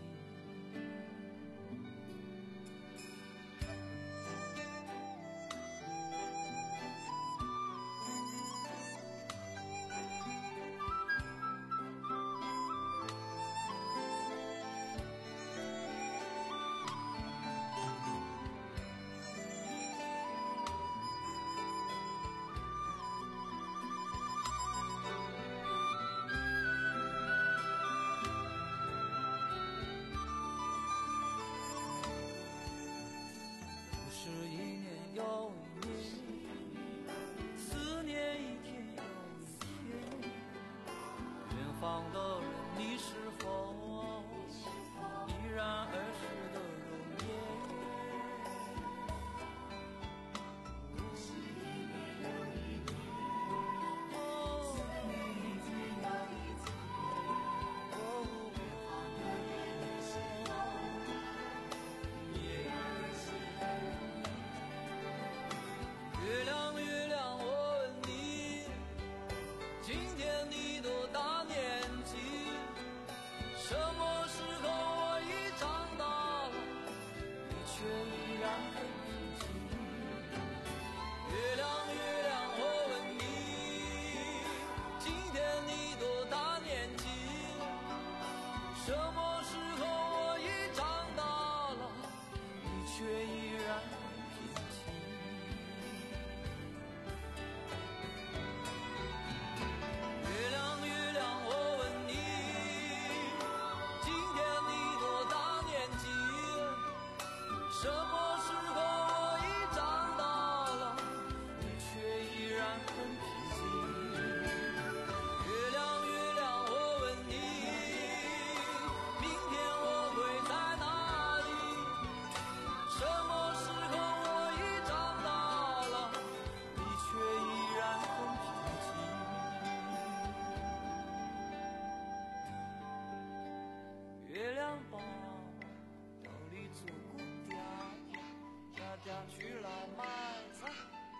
却依然平静。月亮月亮我问你，今天你多大年纪？什么时候我已长大了，你却依然很平静。月亮月亮我问你，明天我会在哪里？什么时候我已长大了，你却依然很平静。月亮宝到底做过嗲嗲嗲嗲去了买菜。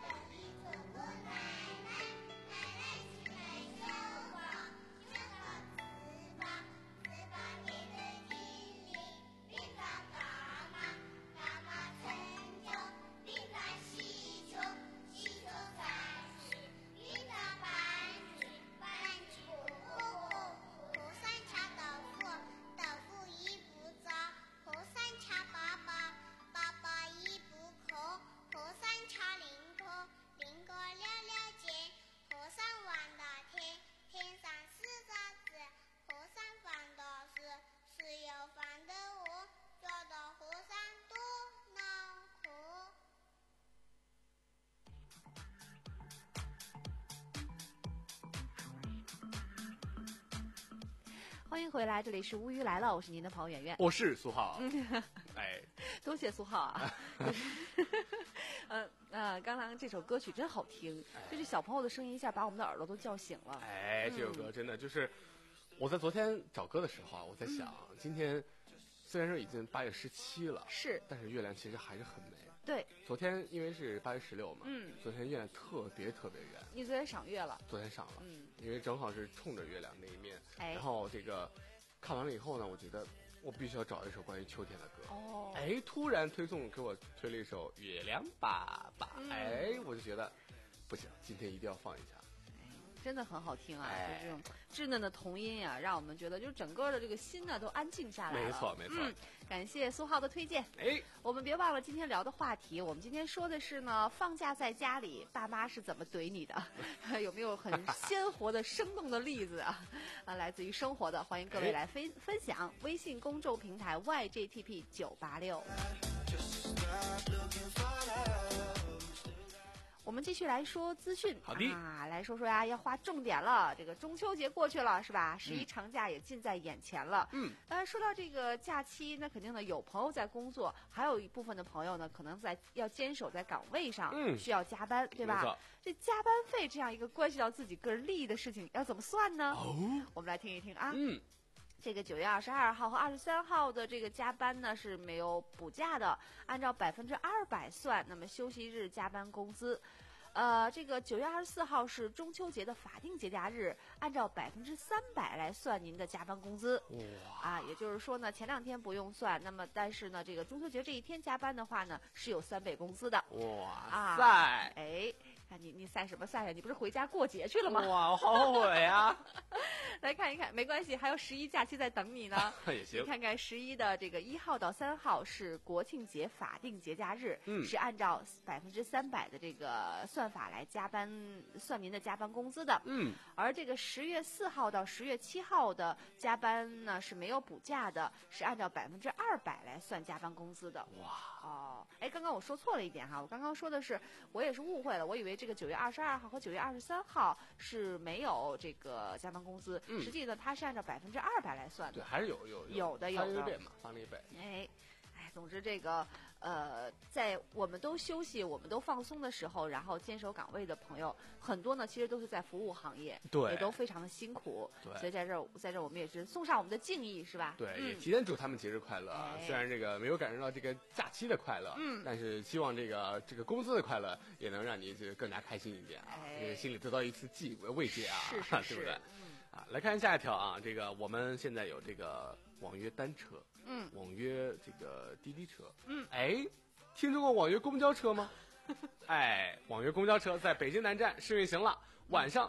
欢迎回来，这里是乌鱼来了，我是您的朋友圆圆， 我是苏浩。哎， 多谢苏浩啊。呃呃，刚刚这首歌曲真好听，就是小朋友的声音一下把我们的耳朵都叫醒了。 哎，这首歌真的就是，我在昨天找歌的时候啊，我在想，嗯、今天虽然说已经八月十七了， 是， 但是月亮其实还是很美。 对， 昨天因为是八月十六嘛， 嗯， 昨天月亮特别特别圆。 你昨天赏月了？ 昨天赏了， 嗯， 因为正好是冲着月亮那一面。 哎， 然后这个看完了以后呢，我觉得我必须要找一首关于秋天的歌。 哦， 哎，突然推送给我推了一首《月亮爸爸》， 嗯， 哎，我就觉得不行，今天一定要放一下。 真的很好听啊！ 哎、 就这种稚嫩的童音呀、啊，让我们觉得就整个的这个心呢都安静下来了。 没错，没错。 嗯，感谢苏浩的推荐。 哎， 我们别忘了今天聊的话题，我们今天说的是呢，放假在家里，爸妈是怎么怼你的？有没有很鲜活的、生动的例子啊？啊，来自于生活的，欢迎各位来分分享。微信公众平台 Y J T P 九八六。我们继续来说资讯， 好的啊，来说说呀，要划重点了。这个中秋节过去了，是吧？十一长假也近在眼前了。 嗯， 呃，说到这个假期，那肯定呢，有朋友在工作，还有一部分的朋友呢，可能在要坚守在岗位上， 嗯， 需要加班，对吧？ 没错。 这加班费这样一个关系到自己个人利益的事情，要怎么算呢？ 哦， 我们来听一听啊。 嗯。 这个九月二十二号和二十三号的这个加班呢是没有补假的，按照百分之二百算。那么休息日加班工资，呃，这个九月二十四号是中秋节的法定节假日，按照百分之三百来算您的加班工资。 哇！ 啊，也就是说呢，前两天不用算，那么但是呢，这个中秋节这一天加班的话呢，是有三倍工资的。 哇塞！ 啊、哎。看你你赛什么赛呀？你不是回家过节去了吗？ 哇，我好后悔啊！ 来看一看，没关系，还有十一假期在等你呢。 也行。 你看看十一的这个一号到三号是国庆节法定节假日， 嗯， 是按照百分之三百的这个算法来加班算您的加班工资的。 嗯， 而这个十月四号到十月七号的加班呢是没有补假的，是按照百分之二百来算加班工资的。 哇哦，哎，刚刚我说错了一点哈，我刚刚说的是我也是误会了，我以为这个九月二十二号和九月二十三号是没有这个加班工资， 嗯、 实际呢它是按照百分之二百来算的。 对，还是有有有的有的， 翻了一倍嘛，翻了一倍。 哎，哎，总之这个呃，在我们都休息、我们都放松的时候，然后坚守岗位的朋友很多呢，其实都是在服务行业， 对， 也都非常的辛苦。 对， 所以在这儿，在这儿我们也是送上我们的敬意，是吧？ 对， 嗯、 也提前祝他们节日快乐。 哎、 虽然这个没有感受到这个假期的快乐， 嗯， 但是希望这个这个工资的快乐也能让你这个更加开心一点啊， 哎、 这个心里得到一次慰慰藉啊， 是是是， 对不对？ 嗯、 啊，来看下一条啊，这个我们现在有这个网约单车， 嗯， 网约这个滴滴车， 嗯， 哎。听说过网约公交车吗？哎，网约公交车在北京南站试运行了，晚上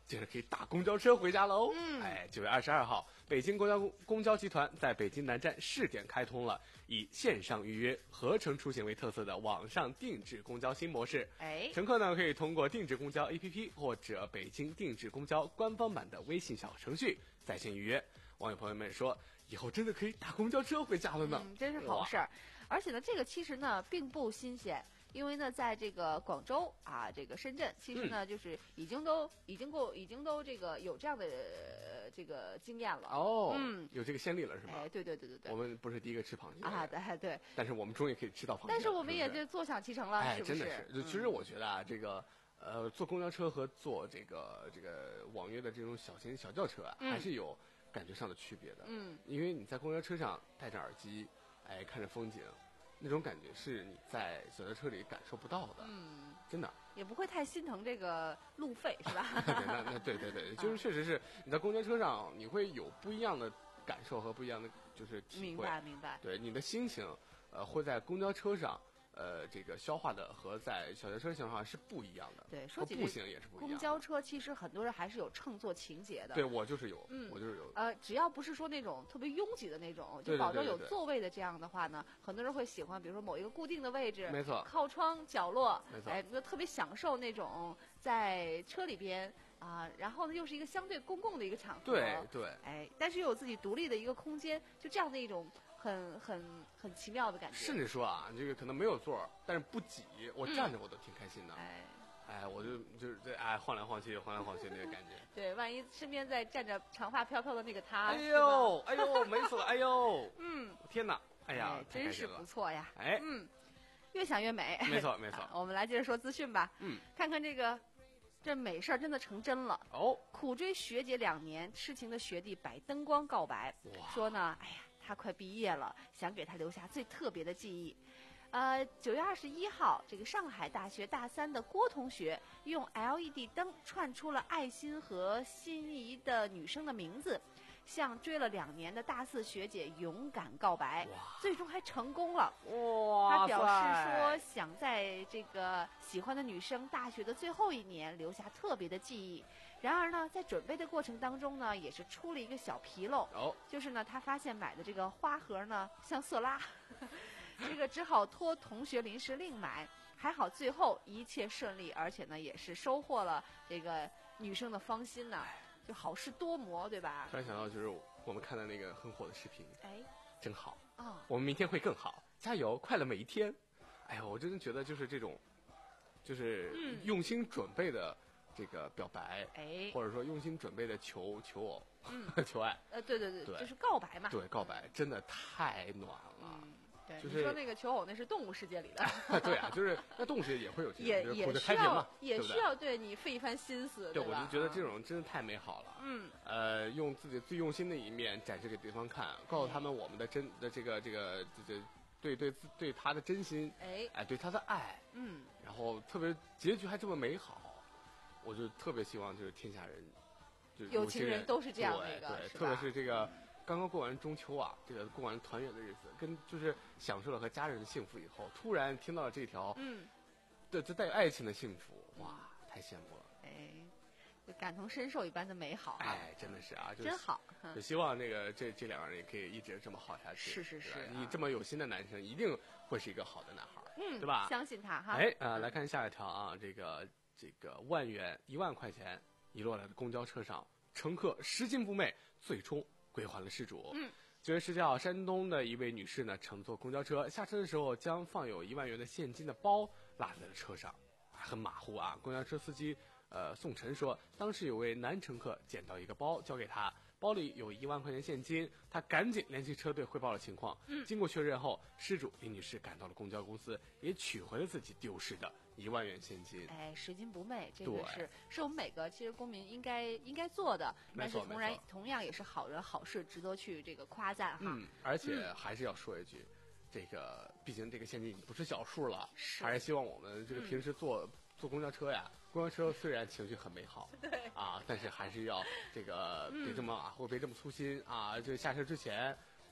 接着可以打公交车回家喽。 嗯， 哎，九月二十二号，北京公交公交集团在北京南站试点开通了以线上预约、合成出行为特色的网上定制公交新模式。 哎， 乘客呢可以通过定制公交 A P P 或者北京定制公交官方版的微信小程序在线预约。网友朋友们说，以后真的可以打公交车回家了呢， 嗯，真是好事儿。而且呢，这个其实呢并不新鲜。因为呢，在这个广州啊，这个深圳，其实呢，嗯、就是已经都已经够，已经都这个有这样的、呃、这个经验了。 哦，嗯，有这个先例了是吧？ 哎，对对对对对。 我们不是第一个吃螃蟹啊，对对。 但是我们终于可以吃到螃蟹。 但是我们也就坐享其成了， 哎， 是不是？ 真的是。其实我觉得啊，这个呃，坐公交车和坐这个这个网约的这种小型小轿车啊，嗯、还是有感觉上的区别的。嗯。因为你在公交车上戴着耳机，哎，看着风景。那种感觉是你在小轿车里感受不到的，嗯，真的也不会太心疼这个路费，是吧？ 对，那那对对对，就是确实是你在公交车上，你会有不一样的感受和不一样的就是体会， 明白明白。 对，你的心情，呃，会在公交车上。呃，这个消化的和在小轿车消化是不一样的。 对，说起步行也是不一样的。 公交车其实很多人还是有乘坐情节的。 对，我就是有， 嗯， 我就是有。 呃，只要不是说那种特别拥挤的那种，就保证有座位的这样的话呢，很多人会喜欢，比如说某一个固定的位置， 没错， 靠窗角落， 没错， 哎，就特别享受那种在车里边啊、呃，然后呢又是一个相对公共的一个场合， 对对， 哎，但是又有自己独立的一个空间，就这样的一种。很很很奇妙的感觉， 甚至说啊，这个可能没有座，但是不挤，我站着我都挺开心的。嗯、哎，哎，我就就是这哎晃来晃去，晃来晃去那个感觉。 对，万一身边再站着长发飘飘的那个他， 哎呦，哎呦，美死了，哎呦，嗯，天哪，哎呀， 哎、真是不错呀， 哎， 嗯，越想越美， 没错没错、 啊。我们来接着说资讯吧，嗯，看看这个。这美事儿真的成真了哦！ 苦追学姐两年，痴情的学弟摆灯光告白，说呢，哎呀，他快毕业了，想给他留下最特别的记忆。呃，九月二十一号，这个上海大学大三的郭同学用 L E D 灯串出了爱心和心仪的女生的名字，向追了两年的大四学姐勇敢告白，最终还成功了。 哇！ 他表示说，想在这个喜欢的女生大学的最后一年留下特别的记忆。然而呢，在准备的过程当中呢，也是出了一个小纰漏， 哦， 就是呢，他发现买的这个花盒呢像色拉。这个只好托同学临时另买，还好最后一切顺利，而且呢也是收获了这个女生的芳心呐、啊，就好事多磨，对吧？ 突然想到就是我们看的那个很火的视频， 哎， 真好啊、哦！ 我们明天会更好，加油，快乐每一天。哎呀，我真的觉得就是这种，就是用心准备的这个表白， 哎、嗯， 或者说用心准备的求求偶、 嗯、 求爱， 呃，对对对， 对， 就是告白嘛， 对，告白真的太暖了。 嗯对， 就是你说那个求偶那是动物世界里的， 对啊，就是那动物世界也会有这种， 也就是也需要也需要对你费一番心思， 对， 对我就觉得这种真的太美好了。 嗯， 呃，用自己最用心的一面展示给对方看，告诉他们我们的真的这个这个这个对对对他的真心， 哎哎，对他的爱， 嗯， 然后特别结局还这么美好，我就特别希望就是天下人，就有情人都是这样的一个， 对，特别是这个。刚刚过完中秋啊，这个过完团圆的日子，跟就是享受了和家人的幸福以后，突然听到了这条， 嗯， 对，这带有爱情的幸福，哇，太羡慕了， 哎，就感同身受一般的美好、啊， 哎，真的是啊，就是、 真好， 就希望那个这这两个人也可以一直这么好下去， 是是是、啊， 你这么有心的男生一定会是一个好的男孩， 嗯， 对吧？ 相信他哈， 哎，呃，来看下一条啊，这个这个万元一万块钱遗落在公交车上，乘客拾金不昧，最终归还了失主， 嗯。 九月十九号，山东的一位女士呢，乘坐公交车下车的时候，将放有一万元的现金的包落在了车上，很马虎啊。公交车司机呃宋晨说，当时有位男乘客捡到一个包交给他，包里有一万块钱现金，他赶紧联系车队汇报了情况。 嗯， 经过确认后，失主李女士赶到了公交公司，也取回了自己丢失的一万元现金。 哎，拾金不昧，这个是是我们每个其实公民应该应该做的，但是同然同样也是好人好事，值得去这个夸赞哈。 嗯，而且还是要说一句，嗯、这个毕竟这个现金不是小数了，是还是希望我们这个平时坐、嗯、坐公交车呀，公交车虽然情绪很美好， 对啊， 但是还是要这个别这么啊，或别这么粗心啊，就下车之前。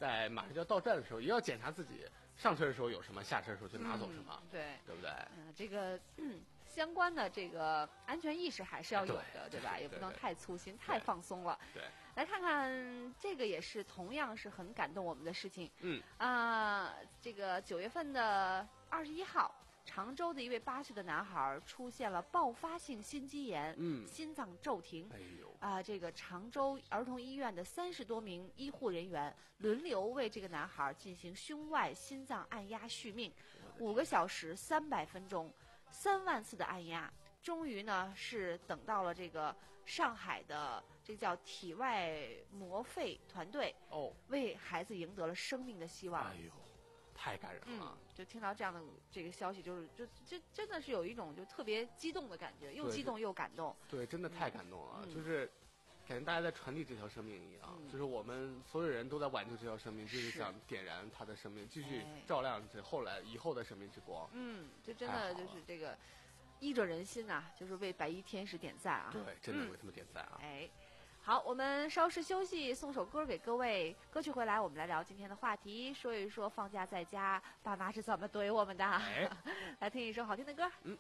在马上就要到站的时候，也要检查自己上车的时候有什么，下车的时候就拿走什么， 嗯、对， 对不对？ 嗯、呃，这个、嗯、相关的这个安全意识还是要有的， 对, 对吧？ 对也不能太粗心、太放松了。 对， 来看看这个也是同样是很感动我们的事情。 嗯啊、呃，这个九月份的二十一号。常州的一位八岁的男孩出现了爆发性心肌炎， 嗯， 心脏骤停。 哎呦， 啊、呃，这个常州儿童医院的三十多名医护人员轮流为这个男孩进行胸外心脏按压续命，五个小时三百分钟，三万次的按压，终于呢是等到了这个上海的这叫体外膜肺团队哦， 为孩子赢得了生命的希望。 哎呦，太感人了。 嗯，就听到这样的这个消息，就是就就真的是有一种就特别激动的感觉，又激动又感动。 对，真的太感动了， 嗯、 就是感觉大家在传递这条生命一样， 嗯、 就是我们所有人都在挽救这条生命，就是想点燃他的生命，继续照亮这后来以后的生命之光。 嗯，这真的就是这个依着人心呐、啊，就是为白衣天使点赞啊！ 对，真的为他们点赞啊！ 嗯、哎。好，我们稍事休息，送首歌给各位。歌曲回来，我们来聊今天的话题，说一说放假在家，爸妈是怎么怼我们的。 哎、 来听一首好听的歌。 嗯。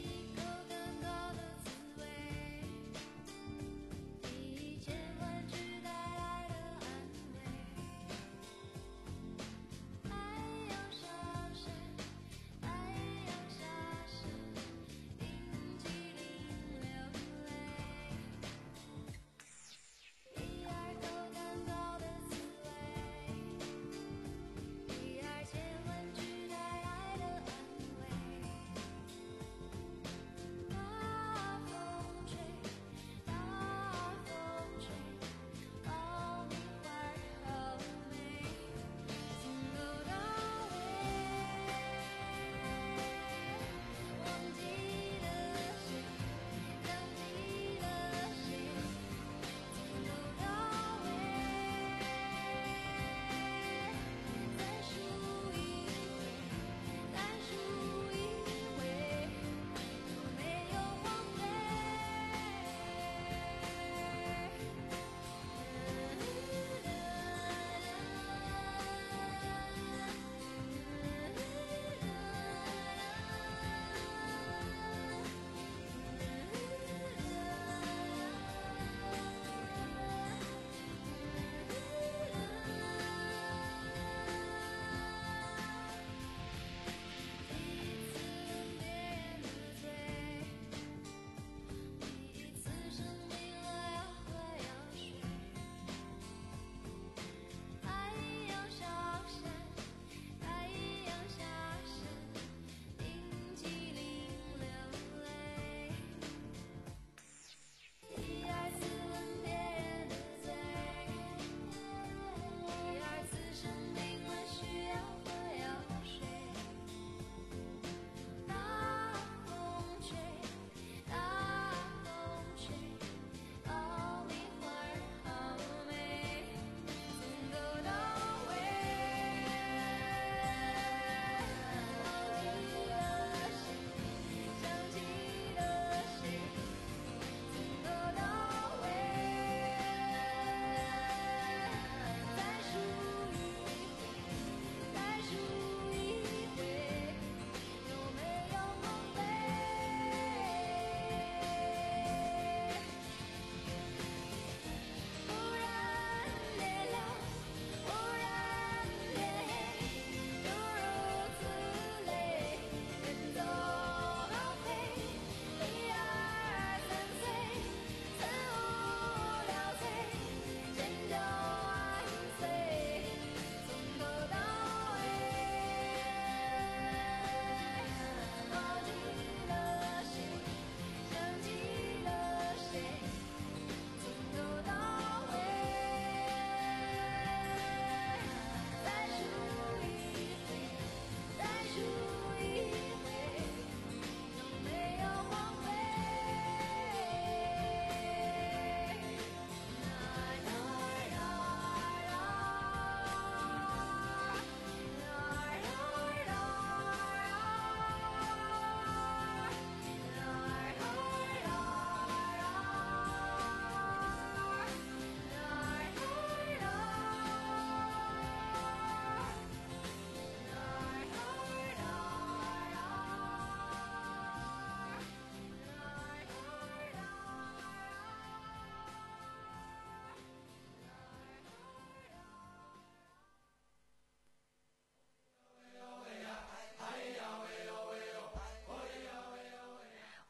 一千万句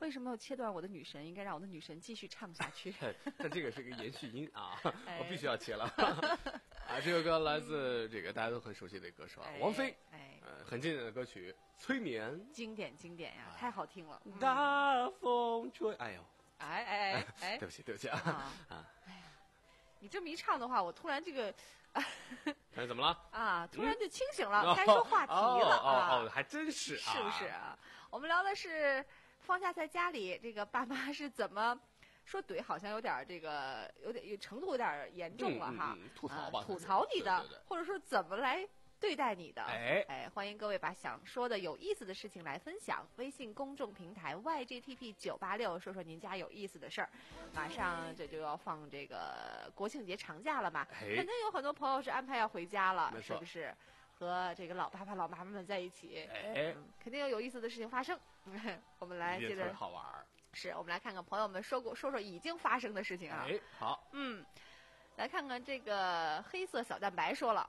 为什么要切断我的女神？应该让我的女神继续唱下去。 但这个是个延续音啊， 哎、 我必须要切了。啊，这个歌来自这个大家都很熟悉的歌手啊， 哎、 王菲。 哎， 呃，很经典的歌曲《催眠》， 经典经典呀，太好听了。嗯、 大风吹，哎呦， 哎哎哎哎， 对不起对不起啊啊！ 哎呀，你这么一唱的话，我突然这个。 哎，怎么了？ 啊，突然就清醒了， 嗯、 该说话题了哦啊！ 哦哦，还真是啊， 是不是啊？我们聊的是放假在家里，这个爸妈是怎么说怼，好像有点这个有点有程度有点严重了哈， 嗯嗯嗯、吐槽吧、 啊，吐槽你的， 对对对或者说怎么来对待你的。 哎哎，欢迎各位把想说的有意思的事情来分享。微信公众平台 Y G T P 九八六，说说您家有意思的事儿。马上这就要放这个国庆节长假了嘛， 哎、 肯定有很多朋友是安排要回家了， 没错， 是不是？和这个老爸爸、老妈妈们在一起， 哎、 嗯，肯定有有意思的事情发生。我们来接着好玩。 是我们来看看朋友们说过说说已经发生的事情啊。 哎，好， 嗯，来看看这个黑色小蛋白说了。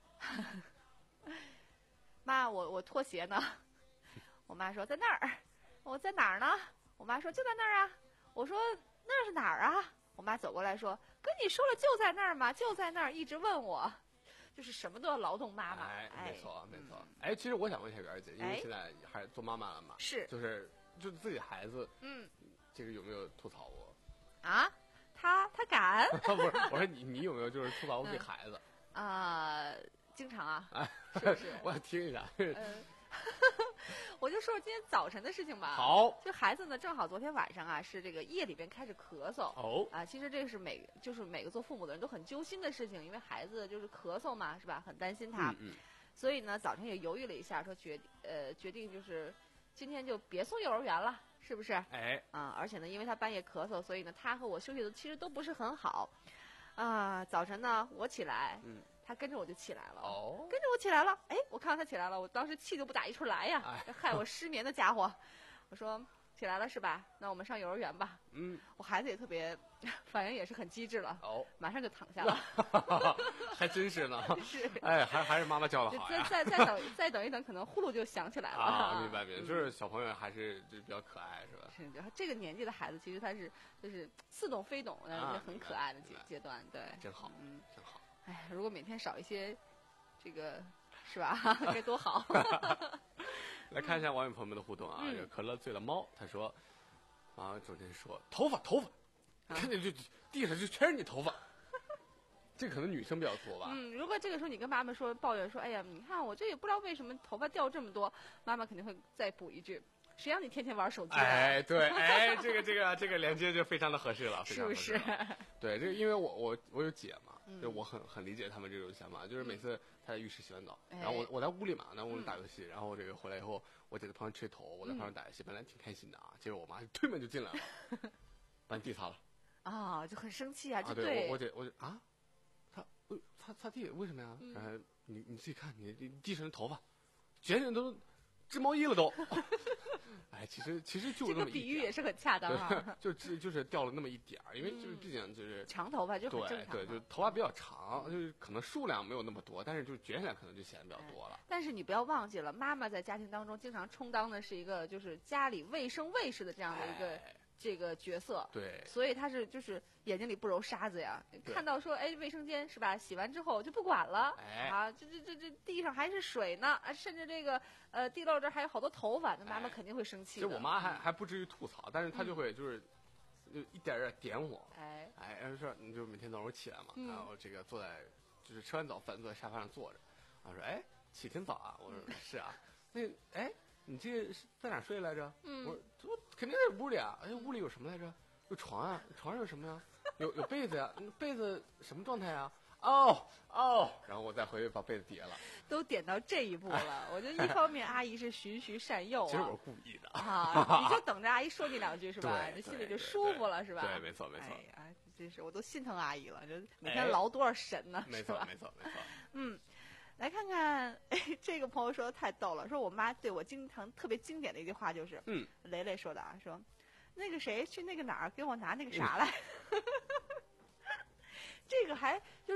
妈，我我脱鞋呢。我妈说在那儿。我在哪儿呢？我妈说就在那儿啊。我说那是哪儿啊？我妈走过来说跟你说了就在那儿嘛，就在那儿，一直问我，就是什么都要劳动妈妈。 哎， 哎没错没错。哎，其实我想问一下元儿姐，因为现在还是做妈妈了嘛， 是就是就自己孩子， 嗯， 这个有没有吐槽过？ 啊？他他敢？ 不是，我说你你有没有就是吐槽过给孩子？ 啊、嗯呃，经常啊， 哎， 是不是？ 我想听一下。 呃我就说今天早晨的事情吧。 好， 就孩子呢，正好昨天晚上啊，是这个夜里边开始咳嗽。 哦。 啊，其实这是每就是每个做父母的人都很揪心的事情，因为孩子就是咳嗽嘛，是吧？很担心他。 嗯嗯。 所以呢，早晨也犹豫了一下，说决呃决定就是今天就别送幼儿园了，是不是？ 哎。 啊，而且呢，因为他半夜咳嗽，所以呢，他和我休息的其实都不是很好。啊，早晨呢，我起来。 嗯。 他跟着我就起来了， 哦， 跟着我起来了。哎，我看到他起来了，我当时气就不打一处来呀， 哎、 害我失眠的家伙。我说起来了是吧？那我们上幼儿园吧。 嗯， 我孩子也特别，反应也是很机智了。 哦， 马上就躺下了。 还真是呢。 是。 哎，还还是妈妈教的好呀。 再再再等再等一等，可能呼噜就响起来了。 啊，明白明白，就是小朋友还是就比较可爱，是吧？ 是，这个年纪的孩子，其实他是就是似懂非懂，但是很可爱的阶阶段，对。 真好， 嗯， 真好。 哎，如果每天少一些。这个是吧？该多好！ 来看一下网友朋友们的互动啊！ 嗯、 这个可乐醉了猫，他说：“啊，昨天说头发头发，啊、看见就地上就全是你头发。”这可能女生比较多吧？ 嗯，如果这个时候你跟妈妈说抱怨说：“哎呀，你看我这也不知道为什么头发掉这么多。”妈妈肯定会再补一句：“谁让你天天玩手机？” 哎，对，哎，这个这个这个连接就非常的合适了， 是不是？ 对，这个因为我我我有姐嘛。 嗯、 就我很很理解他们这种想法，就是每次他在浴室洗完澡， 嗯、 然后我我在屋里嘛，在屋里打游戏，嗯、然后这个回来以后，我姐在旁边吹头，我在旁边打游戏，嗯、本来挺开心的啊，结果我妈就推门就进来了，把你地擦了， 啊，就很生气啊， 啊，对，我我姐我姐啊，擦擦擦地为什么呀？ 嗯、 然后你你自己看，你地上的头发，卷卷都织毛衣了都。哎，其实其实就这个比喻也是很恰当啊， 就就就是掉了那么一点儿，因为就是毕竟就是长头发就很正常， 对对，就头发比较长，就是可能数量没有那么多，但是就是卷起来可能就显得比较多了。 哎、但是你不要忘记了，妈妈在家庭当中经常充当的是一个就是家里卫生卫士的这样的一个。 哎这个角色， 对， 所以他是就是眼睛里不揉沙子呀。看到说，哎，卫生间是吧？洗完之后就不管了， 哎、 啊，这这这这地上还是水呢，啊，甚至这个呃地漏这还有好多头发，那妈妈肯定会生气的。 就我妈还还不至于吐槽，但是她就会就是。就一点点点我， 哎哎，然后说你就每天早上起来嘛， 嗯、 然后这个坐在就是吃完早饭坐在沙发上坐着，然后说哎起挺早啊，我说、嗯、是啊，那哎。你这是在哪睡来着？ 嗯， 我说我肯定在屋里啊。哎，屋里有什么来着？有床啊，床上有什么呀？有有被子呀，被子什么状态呀？哦哦，然后我再回去把被子叠了。 都点到这一步了，我觉得一方面阿姨是循循善诱啊， 其实我是故意的啊，你就等着阿姨说你两句是吧？ 你心里就舒服了是吧？ 对，没错没错。 哎呀，真是我都心疼阿姨了，这每天劳多少神呢？ 没错没错没错。 嗯。来看看，哎，这个朋友说的太逗了，说我妈对我经常特别经典的一句话就是， 嗯， 雷雷说的啊，说，那个谁去那个哪儿给我拿那个啥来，嗯、这个还就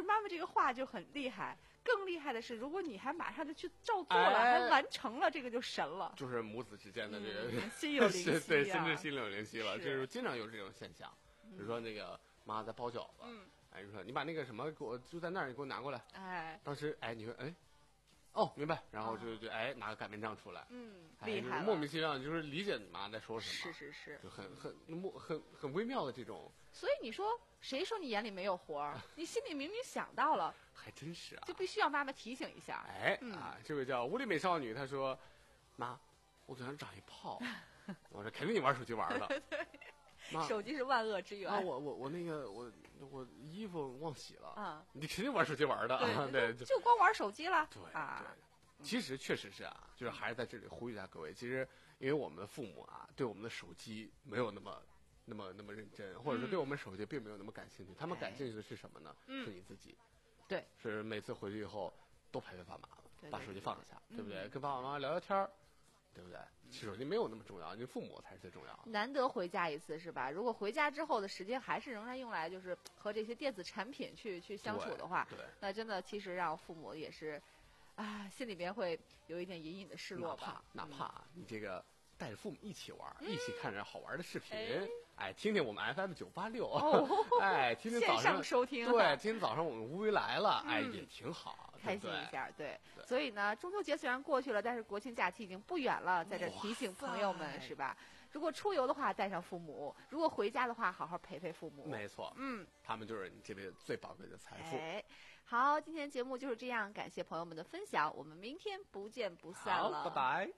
就是妈妈这个话就很厉害。更厉害的是，如果你还马上就去照做了， 哎、 还完成了，这个就神了。 就是母子之间的这个、 嗯、心有灵犀、啊， 对，甚至心有灵犀了。 是就是经常有这种现象，比如说那个妈在包饺子，嗯，哎，你说你把那个什么给我就在那儿，你给我拿过来。 哎， 当时哎，你说哎。哦，明白，然后就就哎拿个擀面杖出来， 嗯， 哎、 厉害了， 莫名其妙就是理解你妈在说什么， 是是是， 就很很莫很很微妙的这种。 所以你说谁说你眼里没有活儿？你心里明明想到了， 还真是啊， 就必须要妈妈提醒一下。 哎、 嗯、 啊，这位叫无理美少女，她说：“妈，我嘴上长一泡。”我说：“肯定你玩手机玩的。” 对。 妈， 手机是万恶之源。 啊，我我我那个我我衣服忘洗了。 啊， 你肯定玩手机玩的。 对对， 就光玩手机了。 对啊。 对其实确实是啊，就是还是在这里呼吁一下各位。其实，因为我们的父母啊，对我们的手机没有那么、那么、那么认真，或者说对我们手机并没有那么感兴趣。嗯、他们感兴趣的是什么呢？ 嗯、 是你自己。 对。 是每次回去以后都拍拍爸妈了， 对对对， 把手机放下， 对对不对？嗯、跟爸爸妈妈聊聊天儿，对不对？其实手机没有那么重要，你父母才是最重要的。 难得回家一次是吧？如果回家之后的时间还是仍然用来就是和这些电子产品去去相处的话， 对，对那真的其实让父母也是。啊，心里边会有一点隐隐的失落吧。哪怕哪怕你这个带着父母一起玩， 嗯、 一起看着好玩的视频， 哎， 哎听听我们 F M 九八六， 哦， 哎，听听早上线上收听， 对，今天早上我们乌龟来了， 嗯、 哎，也挺好， 开心一下， 对。 对，所以呢，中秋节虽然过去了，但是国庆假期已经不远了，在这提醒朋友们是吧？如果出游的话，带上父母；如果回家的话，好好陪陪父母。 没错， 嗯， 他们就是你这辈子最宝贵的财富。 哎，好，今天节目就是这样，感谢朋友们的分享，我们明天不见不散了， 好，拜拜。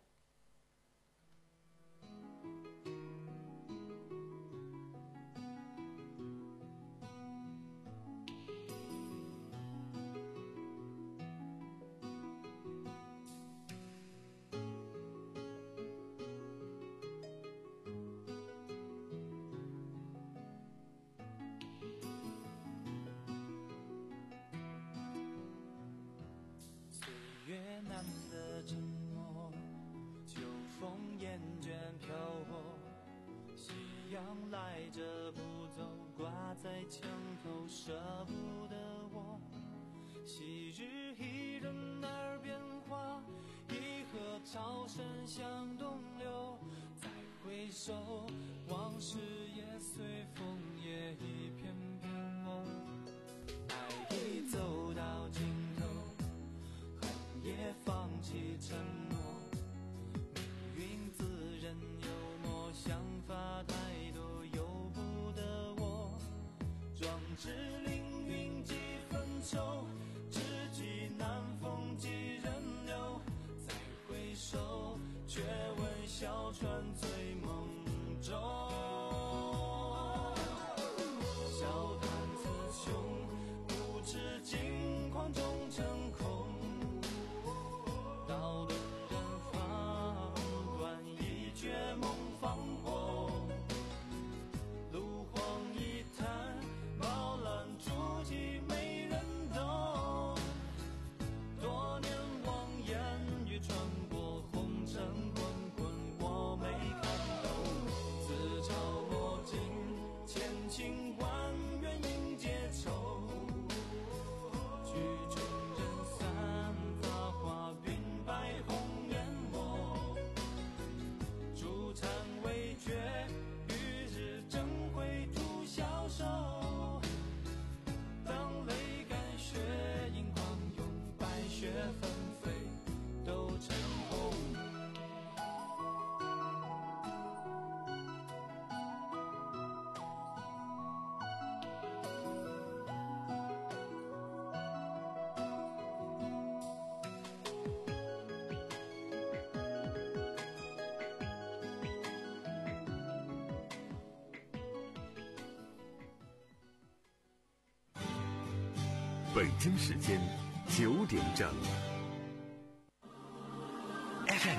来着不走，挂在墙头，舍不得我。昔日一人耳边话，一河潮声向东流。再回首，往事也随风也一片片落。爱已走到尽头，恨也放弃承诺。命运自认幽默，想法太多由不得我。壮志凌云几分愁，知己难逢几人留。再回首，却闻小船醉梦中。笑谈雌雄，不知惊狂终成空。到路人方断，一绝梦放过。路荒一滩，猫懒足迹没人懂。多年望眼欲穿过，红尘滚滚我没看懂。自嘲墨尽，千情万缘应结愁。曲终人散，发花云白红颜墨。烛残未觉，与日争辉徒消瘦。当泪干血影狂涌，白雪纷飞都成空。 北京时间九点整。